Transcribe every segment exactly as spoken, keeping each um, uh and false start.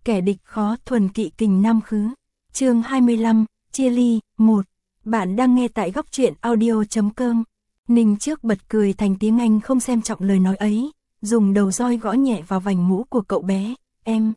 kẻ địch khó thuần kỵ kình nam khứ. Chương hai mươi lăm, chia ly, một. Bạn đang nghe tại góc truyện audio chấm com. Ninh trước bật cười thành tiếng Anh không xem trọng lời nói ấy, dùng đầu roi gõ nhẹ vào vành mũ của cậu bé. Em,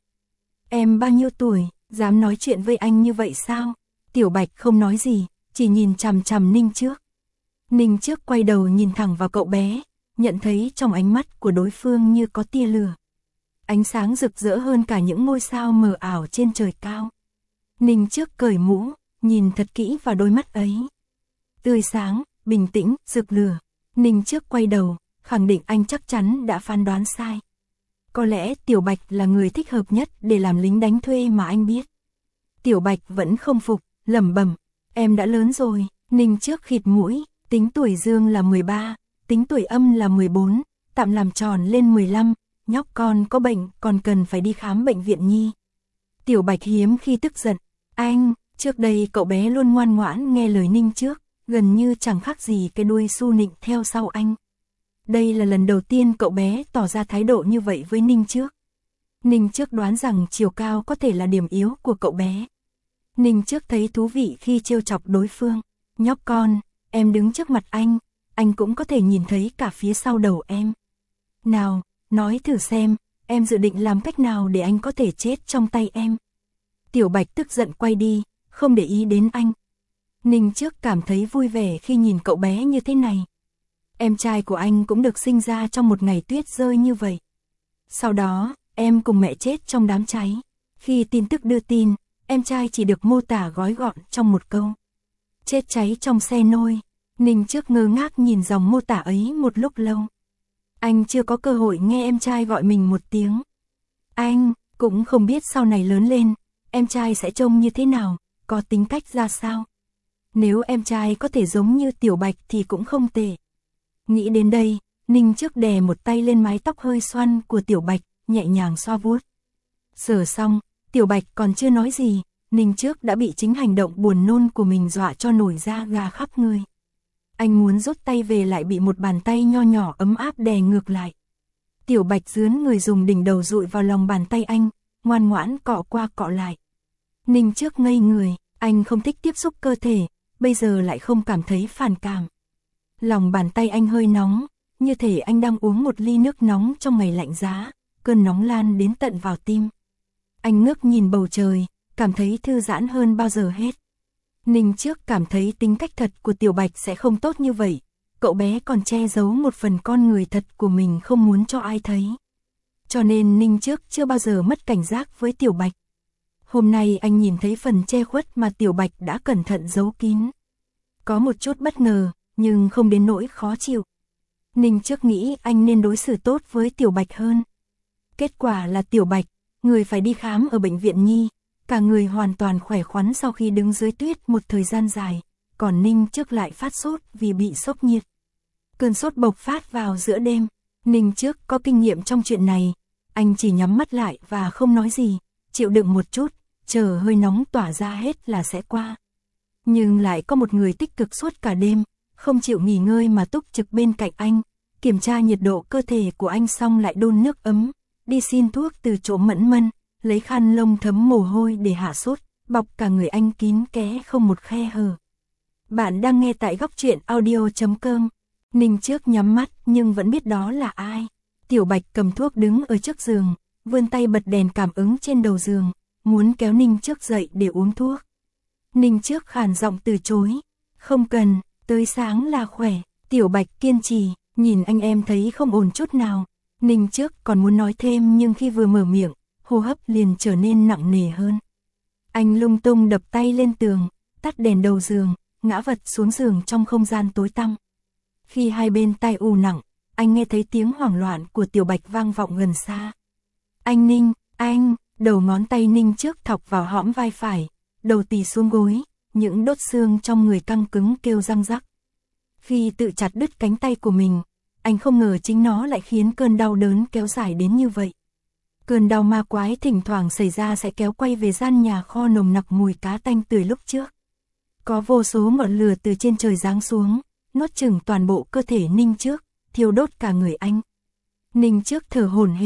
em bao nhiêu tuổi, dám nói chuyện với anh như vậy sao? Tiểu Bạch không nói gì, chỉ nhìn chằm chằm Ninh trước. Ninh trước quay đầu nhìn thẳng vào cậu bé, nhận thấy trong ánh mắt của đối phương như có tia lửa. Ánh sáng rực rỡ hơn cả những ngôi sao mờ ảo trên trời cao. Ninh trước cởi mũ, nhìn thật kỹ vào đôi mắt ấy. Tươi sáng, bình tĩnh, rực lửa. Ninh trước quay đầu, khẳng định anh chắc chắn đã phán đoán sai. Có lẽ Tiểu Bạch là người thích hợp nhất để làm lính đánh thuê mà anh biết. Tiểu Bạch vẫn không phục, lẩm bẩm, em đã lớn rồi. Ninh trước khịt mũi, tính tuổi dương là mười ba, tính tuổi âm là mười bốn, tạm làm tròn lên mười lăm, nhóc con có bệnh còn cần phải đi khám bệnh viện nhi. Tiểu Bạch hiếm khi tức giận, anh, trước đây cậu bé luôn ngoan ngoãn nghe lời Ninh trước, gần như chẳng khác gì cái đuôi su nịnh theo sau anh. Đây là lần đầu tiên cậu bé tỏ ra thái độ như vậy với Ninh trước. Ninh trước đoán rằng chiều cao có thể là điểm yếu của cậu bé. Ninh trước thấy thú vị khi trêu chọc đối phương. Nhóc con, em đứng trước mặt anh, anh cũng có thể nhìn thấy cả phía sau đầu em. Nào, nói thử xem, em dự định làm cách nào để anh có thể chết trong tay em. Tiểu Bạch tức giận quay đi, không để ý đến anh. Ninh trước cảm thấy vui vẻ khi nhìn cậu bé như thế này. Em trai của anh cũng được sinh ra trong một ngày tuyết rơi như vậy. Sau đó, em cùng mẹ chết trong đám cháy. Khi tin tức đưa tin, em trai chỉ được mô tả gói gọn trong một câu. Chết cháy trong xe nôi. Ninh trước ngơ ngác nhìn dòng mô tả ấy một lúc lâu. Anh chưa có cơ hội nghe em trai gọi mình một tiếng. Anh cũng không biết sau này lớn lên, em trai sẽ trông như thế nào, có tính cách ra sao. Nếu em trai có thể giống như Tiểu Bạch thì cũng không tệ. Nghĩ đến đây, Ninh trước đè một tay lên mái tóc hơi xoăn của Tiểu Bạch, nhẹ nhàng xoa vuốt. Sờ xong, Tiểu Bạch còn chưa nói gì, Ninh trước đã bị chính hành động buồn nôn của mình dọa cho nổi da gà khắp người. Anh muốn rút tay về lại bị một bàn tay nho nhỏ ấm áp đè ngược lại. Tiểu Bạch dướn người dùng đỉnh đầu dụi vào lòng bàn tay anh, ngoan ngoãn cọ qua cọ lại. Ninh trước ngây người, anh không thích tiếp xúc cơ thể, bây giờ lại không cảm thấy phản cảm. Lòng bàn tay anh hơi nóng, như thể anh đang uống một ly nước nóng trong ngày lạnh giá, cơn nóng lan đến tận vào tim. Anh ngước nhìn bầu trời, cảm thấy thư giãn hơn bao giờ hết. Ninh trước cảm thấy tính cách thật của Tiểu Bạch sẽ không tốt như vậy, cậu bé còn che giấu một phần con người thật của mình không muốn cho ai thấy. Cho nên Ninh trước chưa bao giờ mất cảnh giác với Tiểu Bạch. Hôm nay anh nhìn thấy phần che khuất mà Tiểu Bạch đã cẩn thận giấu kín. Có một chút bất ngờ, nhưng không đến nỗi khó chịu. Ninh trước nghĩ anh nên đối xử tốt với Tiểu Bạch hơn. Kết quả là Tiểu Bạch, người phải đi khám ở bệnh viện nhi, cả người hoàn toàn khỏe khoắn sau khi đứng dưới tuyết một thời gian dài, còn Ninh trước lại phát sốt vì bị sốc nhiệt. Cơn sốt bộc phát vào giữa đêm, Ninh trước có kinh nghiệm trong chuyện này, anh chỉ nhắm mắt lại và không nói gì, chịu đựng một chút, chờ hơi nóng tỏa ra hết là sẽ qua. Nhưng lại có một người tích cực suốt cả đêm, không chịu nghỉ ngơi mà túc trực bên cạnh anh, kiểm tra nhiệt độ cơ thể của anh xong lại đun nước ấm, đi xin thuốc từ chỗ Mẫn Mân, lấy khăn lông thấm mồ hôi để hạ sốt, bọc cả người anh kín kẽ không một khe hở. Bạn đang nghe tại góc truyện audio chấm com. Ninh trước nhắm mắt nhưng vẫn biết đó là ai. Tiểu Bạch cầm thuốc đứng ở trước giường, vươn tay bật đèn cảm ứng trên đầu giường, muốn kéo Ninh trước dậy để uống thuốc. Ninh trước khàn giọng từ chối, không cần, tới sáng là khỏe. Tiểu Bạch kiên trì, nhìn anh em thấy không ổn chút nào. Ninh trước còn muốn nói thêm nhưng khi vừa mở miệng, hô hấp liền trở nên nặng nề hơn. Anh lung tung đập tay lên tường, tắt đèn đầu giường, ngã vật xuống giường trong không gian tối tăm. Khi hai bên tai ù nặng, anh nghe thấy tiếng hoảng loạn của Tiểu Bạch vang vọng gần xa. Anh Ninh, anh, đầu ngón tay Ninh trước thọc vào hõm vai phải, đầu tì xuống gối, những đốt xương trong người căng cứng kêu răng rắc. Khi tự chặt đứt cánh tay của mình, anh không ngờ chính nó lại khiến cơn đau đớn kéo dài đến như vậy. Cơn đau ma quái thỉnh thoảng xảy ra sẽ kéo quay về gian nhà kho nồng nặc mùi cá tanh tưởi lúc trước. Có vô số ngọn lửa từ trên trời giáng xuống, nuốt chửng toàn bộ cơ thể Ninh trước, thiêu đốt cả người anh. Ninh trước thở hổn hển,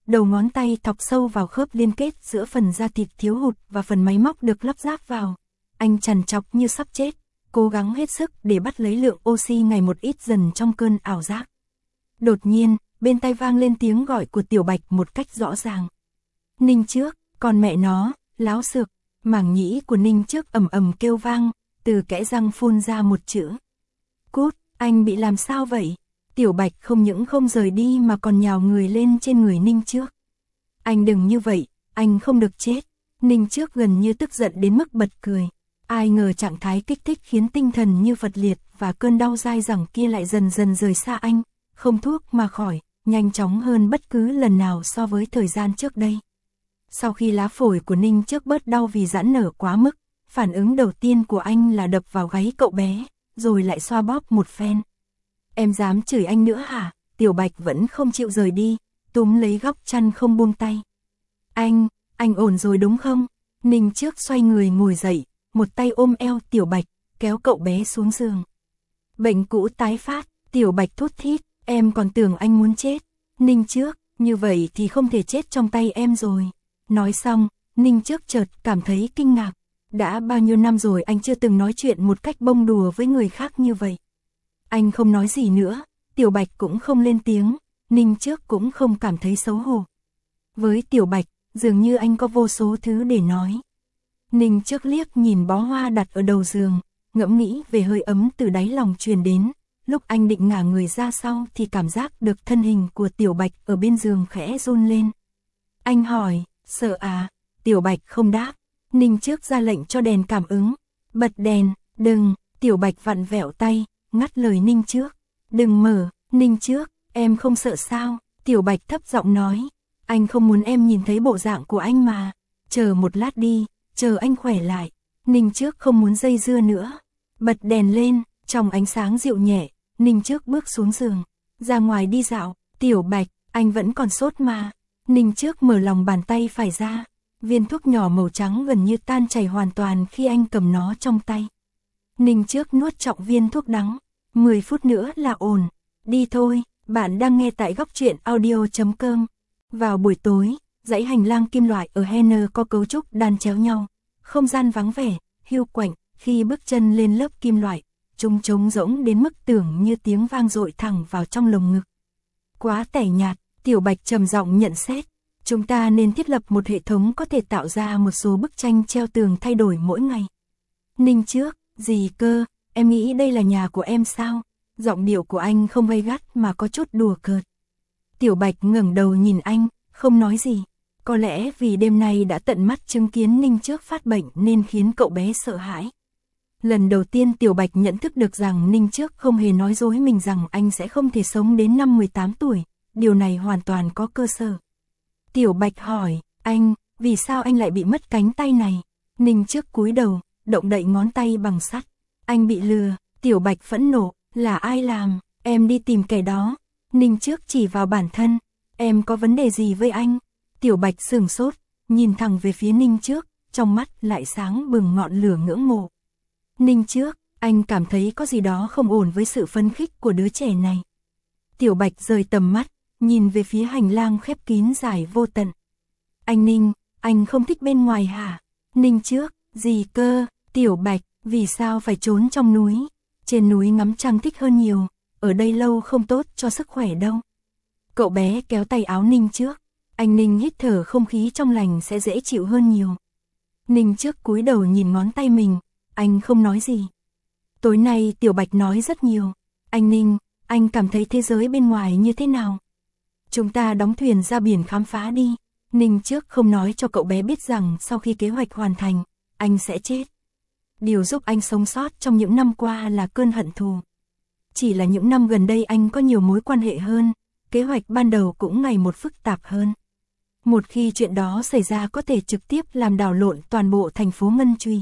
đầu ngón tay thọc sâu vào khớp liên kết giữa phần da thịt thiếu hụt và phần máy móc được lắp ráp vào. Anh trằn trọc như sắp chết, cố gắng hết sức để bắt lấy lượng oxy ngày một ít dần trong cơn ảo giác. Đột nhiên, bên tai vang lên tiếng gọi của Tiểu Bạch một cách rõ ràng. Ninh Trước, còn mẹ nó, láo xược, màng nhĩ của Ninh Trước ầm ầm kêu vang, từ kẽ răng phun ra một chữ. Cút, anh bị làm sao vậy? Tiểu Bạch không những không rời đi mà còn nhào người lên trên người Ninh Trước. Anh đừng như vậy, anh không được chết. Ninh Trước gần như tức giận đến mức bật cười. Ai ngờ trạng thái kích thích khiến tinh thần như vật liệt và cơn đau dai dẳng kia lại dần dần rời xa anh, không thuốc mà khỏi, nhanh chóng hơn bất cứ lần nào so với thời gian trước đây. Sau khi lá phổi của Ninh Trước bớt đau vì giãn nở quá mức, phản ứng đầu tiên của anh là đập vào gáy cậu bé, rồi lại xoa bóp một phen. Em dám chửi anh nữa hả? Tiểu Bạch vẫn không chịu rời đi, túm lấy góc chăn không buông tay. Anh, anh ổn rồi đúng không? Ninh Trước xoay người ngồi dậy, một tay ôm eo Tiểu Bạch, kéo cậu bé xuống giường. Bệnh cũ tái phát, Tiểu Bạch thút thít, em còn tưởng anh muốn chết. Ninh Trước, như vậy thì không thể chết trong tay em rồi. Nói xong, Ninh Trước chợt cảm thấy kinh ngạc. Đã bao nhiêu năm rồi anh chưa từng nói chuyện một cách bông đùa với người khác như vậy. Anh không nói gì nữa, Tiểu Bạch cũng không lên tiếng, Ninh Trước cũng không cảm thấy xấu hổ. Với Tiểu Bạch, dường như anh có vô số thứ để nói. Ninh Trước liếc nhìn bó hoa đặt ở đầu giường, ngẫm nghĩ về hơi ấm từ đáy lòng truyền đến. Lúc anh định ngả người ra sau thì cảm giác được thân hình của Tiểu Bạch ở bên giường khẽ run lên. Anh hỏi, sợ à? Tiểu Bạch không đáp. Ninh Trước ra lệnh cho đèn cảm ứng. Bật đèn, đừng, Tiểu Bạch vặn vẹo tay, ngắt lời Ninh Trước. Đừng mở, Ninh Trước, em không sợ sao? Tiểu Bạch thấp giọng nói. Anh không muốn em nhìn thấy bộ dạng của anh mà. Chờ một lát đi, chờ anh khỏe lại. Ninh Trước không muốn dây dưa nữa. Bật đèn lên, trong ánh sáng dịu nhẹ, Ninh Trước bước xuống giường. Ra ngoài đi dạo, Tiểu Bạch, anh vẫn còn sốt mà. Ninh Trước mở lòng bàn tay phải ra. Viên thuốc nhỏ màu trắng gần như tan chảy hoàn toàn khi anh cầm nó trong tay. Ninh Trước nuốt trọn viên thuốc đắng. mười phút nữa là ổn. Đi thôi, bạn đang nghe tại góc truyện audio chấm com. Vào buổi tối, dãy hành lang kim loại ở Henner có cấu trúc đan chéo nhau. Không gian vắng vẻ, hiu quạnh, khi bước chân lên lớp kim loại, chúng trống rỗng đến mức tưởng như tiếng vang dội thẳng vào trong lồng ngực. Quá tẻ nhạt, Tiểu Bạch trầm giọng nhận xét. Chúng ta nên thiết lập một hệ thống có thể tạo ra một số bức tranh treo tường thay đổi mỗi ngày. Ninh Trước, gì cơ, em nghĩ đây là nhà của em sao? Giọng điệu của anh không gay gắt mà có chút đùa cợt. Tiểu Bạch ngẩng đầu nhìn anh, không nói gì. Có lẽ vì đêm nay đã tận mắt chứng kiến Ninh Trước phát bệnh nên khiến cậu bé sợ hãi. Lần đầu tiên Tiểu Bạch nhận thức được rằng Ninh Trước không hề nói dối mình rằng anh sẽ không thể sống đến năm mười tám tuổi. Điều này hoàn toàn có cơ sở. Tiểu Bạch hỏi, anh, vì sao anh lại bị mất cánh tay này? Ninh Trước cúi đầu, động đậy ngón tay bằng sắt. Anh bị lừa. Tiểu Bạch phẫn nộ, là ai làm? Em đi tìm kẻ đó. Ninh Trước chỉ vào bản thân. Em có vấn đề gì với anh? Tiểu Bạch sửng sốt, nhìn thẳng về phía Ninh Trước, trong mắt lại sáng bừng ngọn lửa ngưỡng mộ. Ninh Trước, anh cảm thấy có gì đó không ổn với sự phấn khích của đứa trẻ này. Tiểu Bạch rời tầm mắt, nhìn về phía hành lang khép kín dài vô tận. Anh Ninh, anh không thích bên ngoài hả? Ninh Trước, gì cơ? Tiểu Bạch, vì sao phải trốn trong núi? Trên núi ngắm trăng thích hơn nhiều, ở đây lâu không tốt cho sức khỏe đâu. Cậu bé kéo tay áo Ninh Trước. Anh Ninh hít thở không khí trong lành sẽ dễ chịu hơn nhiều. Ninh Trước cúi đầu nhìn ngón tay mình, anh không nói gì. Tối nay Tiểu Bạch nói rất nhiều. Anh Ninh, anh cảm thấy thế giới bên ngoài như thế nào? Chúng ta đóng thuyền ra biển khám phá đi. Ninh Trước không nói cho cậu bé biết rằng sau khi kế hoạch hoàn thành, anh sẽ chết. Điều giúp anh sống sót trong những năm qua là cơn hận thù. Chỉ là những năm gần đây anh có nhiều mối quan hệ hơn, kế hoạch ban đầu cũng ngày một phức tạp hơn. Một khi chuyện đó xảy ra có thể trực tiếp làm đảo lộn toàn bộ thành phố Ngân Truy.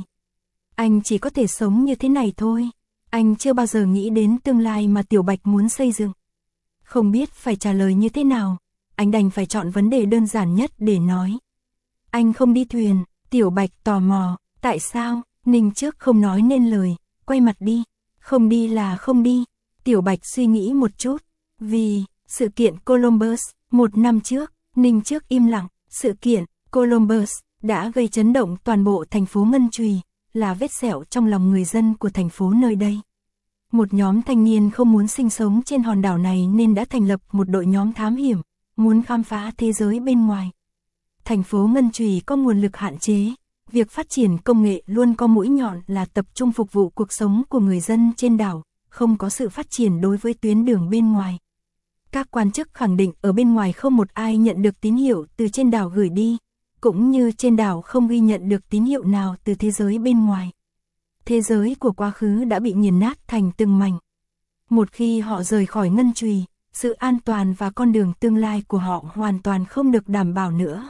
Anh chỉ có thể sống như thế này thôi. Anh chưa bao giờ nghĩ đến tương lai mà Tiểu Bạch muốn xây dựng. Không biết phải trả lời như thế nào, anh đành phải chọn vấn đề đơn giản nhất để nói. Anh không đi thuyền. Tiểu Bạch tò mò, tại sao? Ninh Trước không nói nên lời, quay mặt đi. Không đi là không đi. Tiểu Bạch suy nghĩ một chút. Vì sự kiện Columbus, một năm trước, Ninh Trước im lặng, sự kiện Columbus đã gây chấn động toàn bộ thành phố Ngân Chùy, là vết sẹo trong lòng người dân của thành phố nơi đây. Một nhóm thanh niên không muốn sinh sống trên hòn đảo này nên đã thành lập một đội nhóm thám hiểm, muốn khám phá thế giới bên ngoài. Thành phố Ngân Chùy có nguồn lực hạn chế, việc phát triển công nghệ luôn có mũi nhọn là tập trung phục vụ cuộc sống của người dân trên đảo, không có sự phát triển đối với tuyến đường bên ngoài. Các quan chức khẳng định ở bên ngoài không một ai nhận được tín hiệu từ trên đảo gửi đi, cũng như trên đảo không ghi nhận được tín hiệu nào từ thế giới bên ngoài. Thế giới của quá khứ đã bị nghiền nát thành từng mảnh. Một khi họ rời khỏi Ngân Chùy, sự an toàn và con đường tương lai của họ hoàn toàn không được đảm bảo nữa.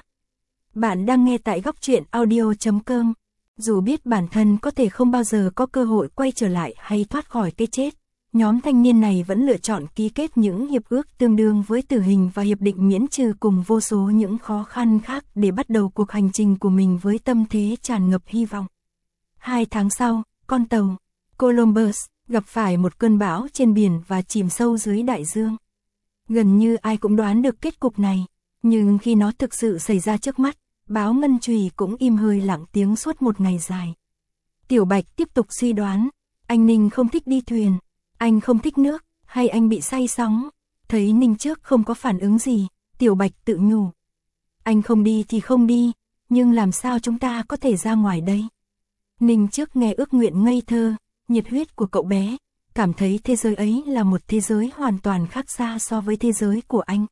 Bạn đang nghe tại góc truyện audio chấm com. Dù biết bản thân có thể không bao giờ có cơ hội quay trở lại hay thoát khỏi cái chết, nhóm thanh niên này vẫn lựa chọn ký kết những hiệp ước tương đương với tử hình và hiệp định miễn trừ cùng vô số những khó khăn khác để bắt đầu cuộc hành trình của mình với tâm thế tràn ngập hy vọng. Hai tháng sau, con tàu Columbus gặp phải một cơn bão trên biển và chìm sâu dưới đại dương. Gần như ai cũng đoán được kết cục này, nhưng khi nó thực sự xảy ra trước mắt, báo Ngân Chùy cũng im hơi lặng tiếng suốt một ngày dài. Tiểu Bạch tiếp tục suy đoán, anh Ninh không thích đi thuyền, anh không thích nước, hay anh bị say sóng. Thấy Ninh Trước không có phản ứng gì, Tiểu Bạch tự nhủ. Anh không đi thì không đi, nhưng làm sao chúng ta có thể ra ngoài đây? Ninh Trước nghe ước nguyện ngây thơ, nhiệt huyết của cậu bé, cảm thấy thế giới ấy là một thế giới hoàn toàn khác xa so với thế giới của anh.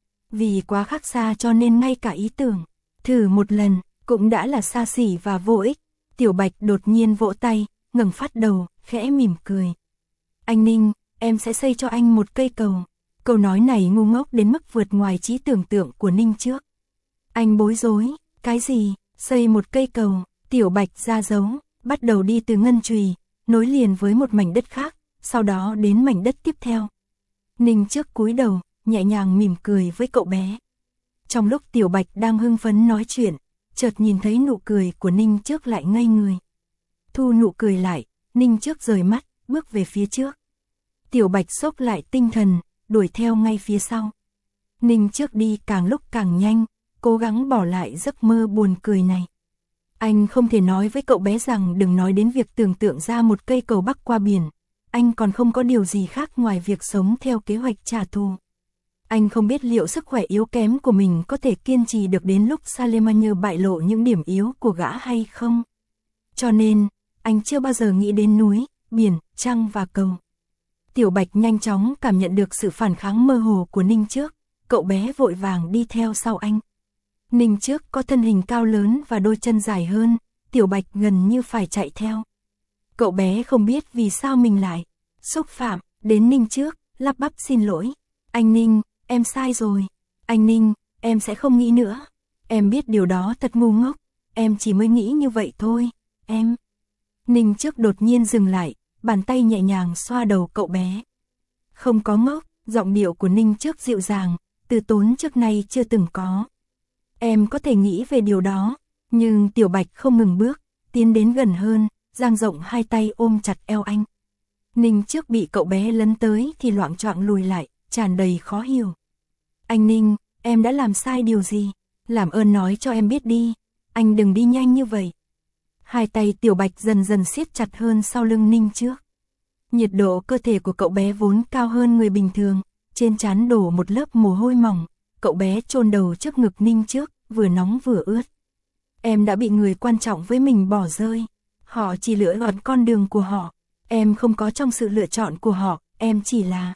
Vì quá khác xa cho nên ngay cả ý tưởng thử một lần cũng đã là xa xỉ và vô ích. Tiểu Bạch đột nhiên vỗ tay, ngẩng phát đầu, khẽ mỉm cười. Anh Ninh, em sẽ xây cho anh một cây cầu. Câu nói này ngu ngốc đến mức vượt ngoài trí tưởng tượng của Ninh Trước. Anh bối rối, cái gì, xây một cây cầu? Tiểu Bạch ra dấu, bắt đầu đi từ Ngân Chùy, nối liền với một mảnh đất khác, sau đó đến mảnh đất tiếp theo. Ninh Trước cúi đầu, nhẹ nhàng mỉm cười với cậu bé. Trong lúc Tiểu Bạch đang hưng phấn nói chuyện, chợt nhìn thấy nụ cười của Ninh Trước lại ngây người. Thu nụ cười lại, Ninh Trước rời mắt, bước về phía trước. Tiểu Bạch xốc lại tinh thần, đuổi theo ngay phía sau. Ninh Trước đi càng lúc càng nhanh, cố gắng bỏ lại giấc mơ buồn cười này. Anh không thể nói với cậu bé rằng đừng nói đến việc tưởng tượng ra một cây cầu bắc qua biển. Anh còn không có điều gì khác ngoài việc sống theo kế hoạch trả thù. Anh không biết liệu sức khỏe yếu kém của mình có thể kiên trì được đến lúc Salemania bại lộ những điểm yếu của gã hay không. Cho nên, anh chưa bao giờ nghĩ đến núi, biển, trăng và cầu. Tiểu Bạch nhanh chóng cảm nhận được sự phản kháng mơ hồ của Ninh Trước, cậu bé vội vàng đi theo sau anh. Ninh Trước có thân hình cao lớn và đôi chân dài hơn, Tiểu Bạch gần như phải chạy theo. Cậu bé không biết vì sao mình lại xúc phạm đến Ninh Trước, lắp bắp xin lỗi. Anh Ninh, em sai rồi. Anh Ninh, em sẽ không nghĩ nữa. Em biết điều đó thật ngu ngốc, em chỉ mới nghĩ như vậy thôi, em. Ninh Trước đột nhiên dừng lại, bàn tay nhẹ nhàng xoa đầu cậu bé. Không có ngốc, giọng điệu của Ninh Trước dịu dàng, từ tốn trước nay chưa từng có. Em có thể nghĩ về điều đó, nhưng Tiểu Bạch không ngừng bước, tiến đến gần hơn, dang rộng hai tay ôm chặt eo anh. Ninh Trước bị cậu bé lấn tới thì loạng choạng lùi lại, tràn đầy khó hiểu. Anh Ninh, em đã làm sai điều gì? Làm ơn nói cho em biết đi, anh đừng đi nhanh như vậy. Hai tay Tiểu Bạch dần dần siết chặt hơn sau lưng Ninh Trước. Nhiệt độ cơ thể của cậu bé vốn cao hơn người bình thường, trên trán đổ một lớp mồ hôi mỏng, cậu bé chôn đầu trước ngực Ninh Trước, vừa nóng vừa ướt. Em đã bị người quan trọng với mình bỏ rơi, họ chỉ lựa chọn con đường của họ, em không có trong sự lựa chọn của họ, em chỉ là...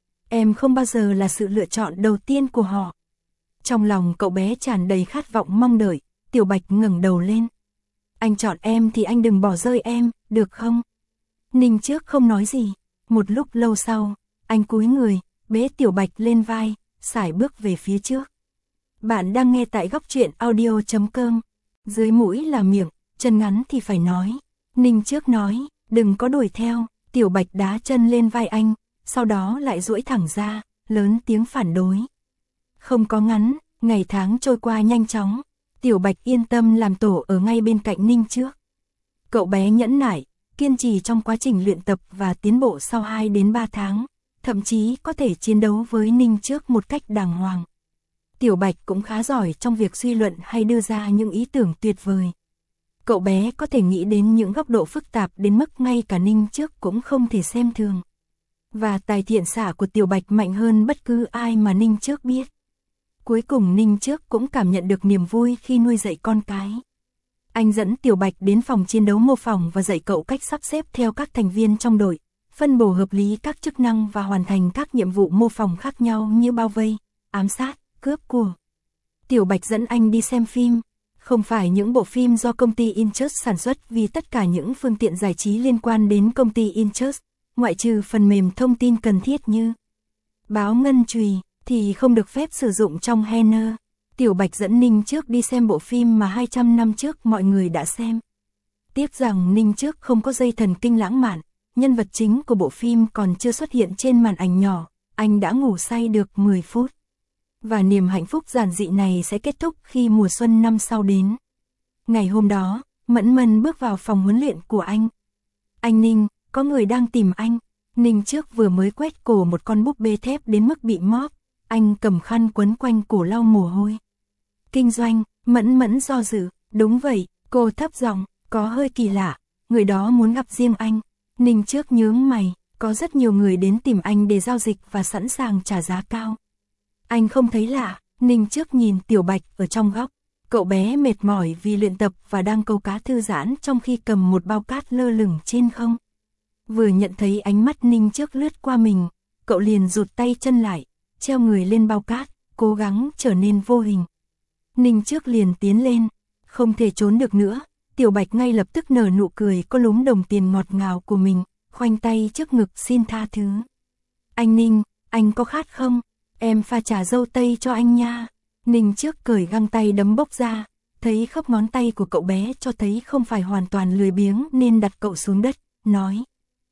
Em không bao giờ là sự lựa chọn đầu tiên của họ. Trong lòng cậu bé tràn đầy khát vọng mong đợi, Tiểu Bạch ngẩng đầu lên. Anh chọn em thì anh đừng bỏ rơi em, được không? Ninh Trước không nói gì, một lúc lâu sau, anh cúi người, bế Tiểu Bạch lên vai, sải bước về phía trước. Bạn đang nghe tại góc truyện audio chấm com. Dưới mũi là miệng, chân ngắn thì phải nói. Ninh Trước nói, đừng có đuổi theo. Tiểu Bạch đá chân lên vai anh, sau đó lại duỗi thẳng ra, lớn tiếng phản đối. Không có ngắn, ngày tháng trôi qua nhanh chóng. Tiểu Bạch yên tâm làm tổ ở ngay bên cạnh Ninh Trước. Cậu bé nhẫn nại, kiên trì trong quá trình luyện tập và tiến bộ sau hai đến ba tháng, thậm chí có thể chiến đấu với Ninh Trước một cách đàng hoàng. Tiểu Bạch cũng khá giỏi trong việc suy luận hay đưa ra những ý tưởng tuyệt vời. Cậu bé có thể nghĩ đến những góc độ phức tạp đến mức ngay cả Ninh Trước cũng không thể xem thường. Và tài thiện xạ của Tiểu Bạch mạnh hơn bất cứ ai mà Ninh Trước biết. Cuối cùng Ninh Trước cũng cảm nhận được niềm vui khi nuôi dạy con cái. Anh dẫn Tiểu Bạch đến phòng chiến đấu mô phỏng và dạy cậu cách sắp xếp theo các thành viên trong đội, phân bổ hợp lý các chức năng và hoàn thành các nhiệm vụ mô phỏng khác nhau như bao vây, ám sát, cướp của. Tiểu Bạch dẫn anh đi xem phim, không phải những bộ phim do công ty Inchus sản xuất vì tất cả những phương tiện giải trí liên quan đến công ty Inchus, ngoại trừ phần mềm thông tin cần thiết như báo ngân chùy, thì không được phép sử dụng trong Henner. Tiểu Bạch dẫn Ninh Trước đi xem bộ phim mà hai trăm năm trước mọi người đã xem. Tiếc rằng Ninh Trước không có dây thần kinh lãng mạn, nhân vật chính của bộ phim còn chưa xuất hiện trên màn ảnh nhỏ, anh đã ngủ say được mười phút. Và niềm hạnh phúc giản dị này sẽ kết thúc khi mùa xuân năm sau đến. Ngày hôm đó, Mẫn Mẫn bước vào phòng huấn luyện của anh. Anh Ninh, có người đang tìm anh. Ninh Trước vừa mới quét cổ một con búp bê thép đến mức bị móp, anh cầm khăn quấn quanh cổ lau mồ hôi. Kinh doanh, Mẫn Mẫn do dự, đúng vậy, cô thấp giọng, có hơi kỳ lạ, người đó muốn gặp riêng anh. Ninh Trước nhướng mày, có rất nhiều người đến tìm anh để giao dịch và sẵn sàng trả giá cao. Anh không thấy lạ, Ninh Trước nhìn Tiểu Bạch ở trong góc. Cậu bé mệt mỏi vì luyện tập và đang câu cá thư giãn trong khi cầm một bao cát lơ lửng trên không. Vừa nhận thấy ánh mắt Ninh Trước lướt qua mình, cậu liền rụt tay chân lại, treo người lên bao cát, cố gắng trở nên vô hình. Ninh Trước liền tiến lên, không thể trốn được nữa, Tiểu Bạch ngay lập tức nở nụ cười có lúm đồng tiền ngọt ngào của mình, khoanh tay trước ngực xin tha thứ. Anh Ninh, anh có khát không? Em pha trà dâu tây cho anh nha. Ninh Trước cởi găng tay đấm bốc ra, thấy khớp ngón tay của cậu bé cho thấy không phải hoàn toàn lười biếng nên đặt cậu xuống đất, nói.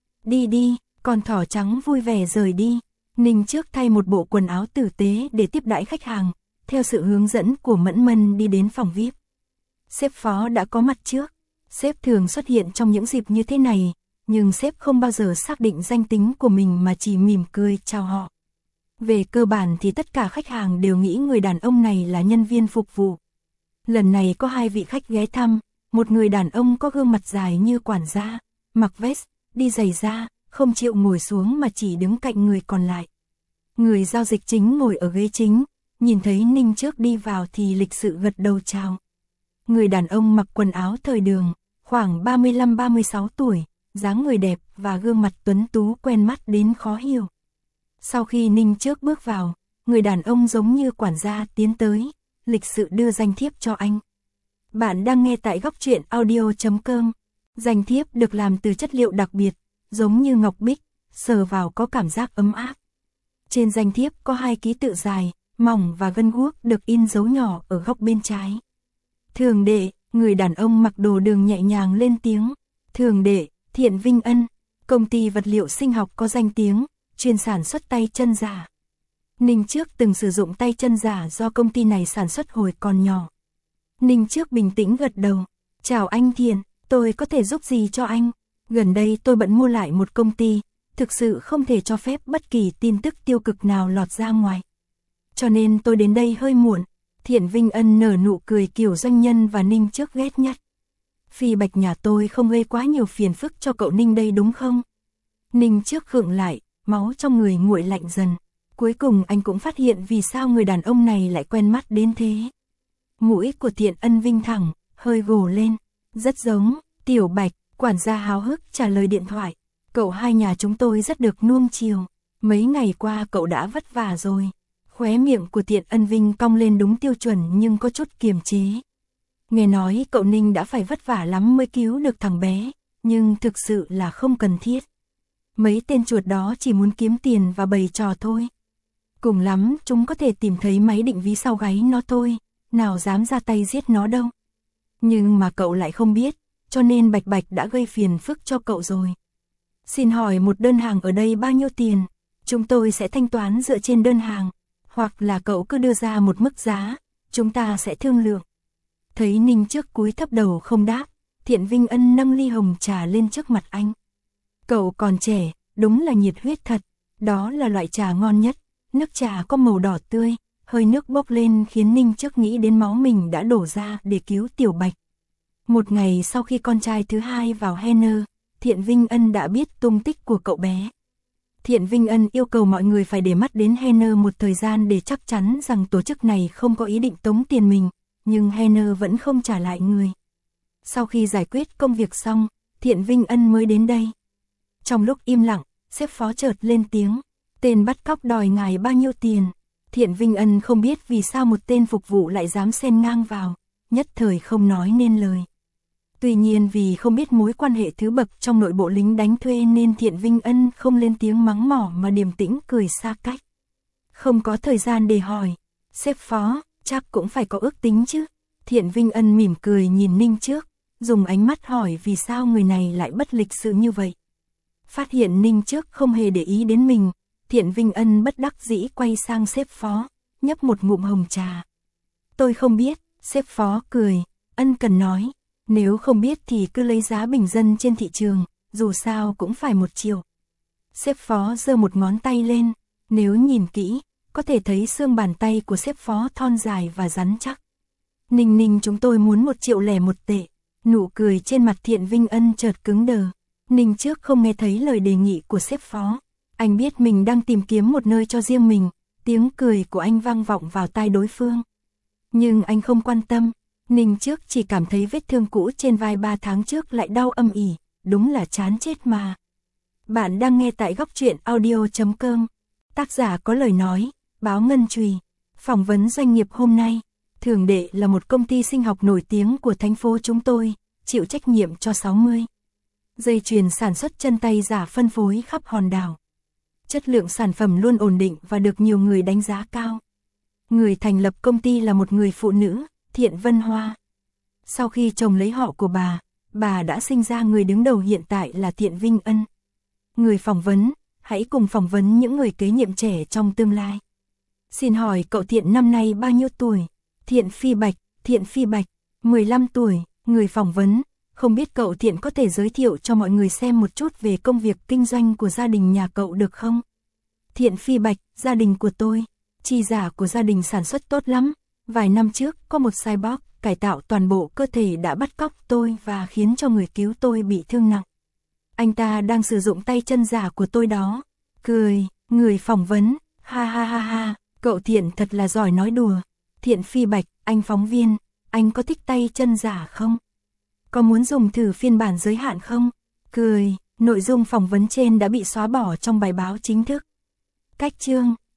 Đi đi, con thỏ trắng vui vẻ rời đi. Ninh Trước thay một bộ quần áo tử tế để tiếp đãi khách hàng, theo sự hướng dẫn của Mẫn Mẫn đi đến phòng vi ai pi. Sếp phó đã có mặt trước, sếp thường xuất hiện trong những dịp như thế này, nhưng sếp không bao giờ xác định danh tính của mình mà chỉ mỉm cười chào họ. Về cơ bản thì tất cả khách hàng đều nghĩ người đàn ông này là nhân viên phục vụ. Lần này có hai vị khách ghé thăm, một người đàn ông có gương mặt dài như quản gia, mặc vest, đi giày da, không chịu ngồi xuống mà chỉ đứng cạnh người còn lại. Người giao dịch chính ngồi ở ghế chính, nhìn thấy Ninh Trước đi vào thì lịch sự gật đầu chào. Người đàn ông mặc quần áo thời đường, khoảng ba mươi lăm ba mươi sáu tuổi, dáng người đẹp và gương mặt tuấn tú quen mắt đến khó hiểu. Sau khi Ninh Trước bước vào, người đàn ông giống như quản gia tiến tới, lịch sự đưa danh thiếp cho anh. Bạn đang nghe tại góc truyện audio chấm com. Danh thiếp được làm từ chất liệu đặc biệt, giống như ngọc bích, sờ vào có cảm giác ấm áp. Trên danh thiếp có hai ký tự dài, mỏng và gân guốc được in dấu nhỏ ở góc bên trái. Thường đệ, người đàn ông mặc đồ đường nhẹ nhàng lên tiếng. Thường đệ, Thiện Vinh Ân, công ty vật liệu sinh học có danh tiếng, chuyên sản xuất tay chân giả. Ninh Trước từng sử dụng tay chân giả do công ty này sản xuất hồi còn nhỏ. Ninh Trước bình tĩnh gật đầu. Chào anh Thiện, tôi có thể giúp gì cho anh? Gần đây tôi bận mua lại một công ty, thực sự không thể cho phép bất kỳ tin tức tiêu cực nào lọt ra ngoài. Cho nên tôi đến đây hơi muộn. Thiện Vinh Ân nở nụ cười kiểu doanh nhân và Ninh Trước ghét nhất. Phi Bạch nhà tôi không gây quá nhiều phiền phức cho cậu Ninh đây đúng không? Ninh Trước khựng lại, máu trong người nguội lạnh dần. Cuối cùng anh cũng phát hiện vì sao người đàn ông này lại quen mắt đến thế. Mũi của Thiện Ân vinh thẳng, hơi gồ lên. Rất giống, Tiểu Bạch, quản gia háo hức trả lời điện thoại. Cậu hai nhà chúng tôi rất được nuông chiều. Mấy ngày qua cậu đã vất vả rồi. Khóe miệng của Thiện Ân Vinh cong lên đúng tiêu chuẩn nhưng có chút kiềm chế. Nghe nói cậu Ninh đã phải vất vả lắm mới cứu được thằng bé, nhưng thực sự là không cần thiết. Mấy tên chuột đó chỉ muốn kiếm tiền và bày trò thôi. Cùng lắm chúng có thể tìm thấy máy định ví sau gáy nó thôi, nào dám ra tay giết nó đâu. Nhưng mà cậu lại không biết, cho nên Bạch Bạch đã gây phiền phức cho cậu rồi. Xin hỏi một đơn hàng ở đây bao nhiêu tiền? Chúng tôi sẽ thanh toán dựa trên đơn hàng, hoặc là cậu cứ đưa ra một mức giá, chúng ta sẽ thương lượng. Thấy Ninh Trước cúi thấp đầu không đáp, Thiện Vinh Ân nâng ly hồng trà lên trước mặt anh. Cậu còn trẻ, đúng là nhiệt huyết thật, đó là loại trà ngon nhất, nước trà có màu đỏ tươi, hơi nước bốc lên khiến Ninh Trước nghĩ đến máu mình đã đổ ra để cứu Tiểu Bạch. Một ngày sau khi con trai thứ hai vào Henner, Thiện Vinh Ân đã biết tung tích của cậu bé. Thiện Vinh Ân yêu cầu mọi người phải để mắt đến Henner một thời gian để chắc chắn rằng tổ chức này không có ý định tống tiền mình, nhưng Henner vẫn không trả lại người. Sau khi giải quyết công việc xong, Thiện Vinh Ân mới đến đây. Trong lúc im lặng, sếp phó chợt lên tiếng, tên bắt cóc đòi ngài bao nhiêu tiền. Thiện Vinh Ân không biết vì sao một tên phục vụ lại dám xen ngang vào, nhất thời không nói nên lời. Tuy nhiên vì không biết mối quan hệ thứ bậc trong nội bộ lính đánh thuê nên Thiện Vinh Ân không lên tiếng mắng mỏ mà điềm tĩnh cười xa cách. Không có thời gian để hỏi, sếp phó, chắc cũng phải có ước tính chứ. Thiện Vinh Ân mỉm cười nhìn Ninh Trước, dùng ánh mắt hỏi vì sao người này lại bất lịch sự như vậy. Phát hiện Ninh Trước không hề để ý đến mình, Thiện Vinh Ân bất đắc dĩ quay sang sếp phó, nhấp một ngụm hồng trà. Tôi không biết, sếp phó cười, ân cần nói, nếu không biết thì cứ lấy giá bình dân trên thị trường, dù sao cũng phải một triệu. Sếp phó giơ một ngón tay lên, nếu nhìn kỹ, có thể thấy xương bàn tay của sếp phó thon dài và rắn chắc. Ninh Ninh chúng tôi muốn một triệu lẻ một tệ, nụ cười trên mặt Thiện Vinh Ân chợt cứng đờ. Ninh Trước không nghe thấy lời đề nghị của sếp phó, anh biết mình đang tìm kiếm một nơi cho riêng mình, tiếng cười của anh vang vọng vào tai đối phương. Nhưng anh không quan tâm, Ninh Trước chỉ cảm thấy vết thương cũ trên vai ba tháng trước lại đau âm ỉ, đúng là chán chết mà. Bạn đang nghe tại góc truyện audio chấm com, tác giả có lời nói, báo Ngân Chùy, phỏng vấn doanh nghiệp hôm nay. Thường Đệ là một công ty sinh học nổi tiếng của thành phố chúng tôi, chịu trách nhiệm cho sáu mươi dây chuyền sản xuất chân tay giả phân phối khắp hòn đảo. Chất lượng sản phẩm luôn ổn định và được nhiều người đánh giá cao. Người thành lập công ty là một người phụ nữ, Thiện Vân Hoa. Sau khi chồng lấy họ của bà, bà đã sinh ra người đứng đầu hiện tại là Thiện Vinh Ân. Người phỏng vấn, hãy cùng phỏng vấn những người kế nhiệm trẻ trong tương lai. Xin hỏi cậu Thiện năm nay bao nhiêu tuổi? Thiện Phi Bạch, Thiện Phi Bạch, mười lăm tuổi, người phỏng vấn. Không biết cậu Thiện có thể giới thiệu cho mọi người xem một chút về công việc kinh doanh của gia đình nhà cậu được không? Thiện Phi Bạch, gia đình của tôi, chi giả của gia đình sản xuất tốt lắm. Vài năm trước, có một cyborg cải tạo toàn bộ cơ thể đã bắt cóc tôi và khiến cho người cứu tôi bị thương nặng. Anh ta đang sử dụng tay chân giả của tôi đó. Cười, người phỏng vấn, ha ha ha ha, cậu Thiện thật là giỏi nói đùa. Thiện Phi Bạch, anh phóng viên, anh có thích tay chân giả không? Có muốn dùng thử phiên bản giới hạn không? Cười, nội dung phỏng vấn trên đã bị xóa bỏ trong bài báo chính thức. Cách chương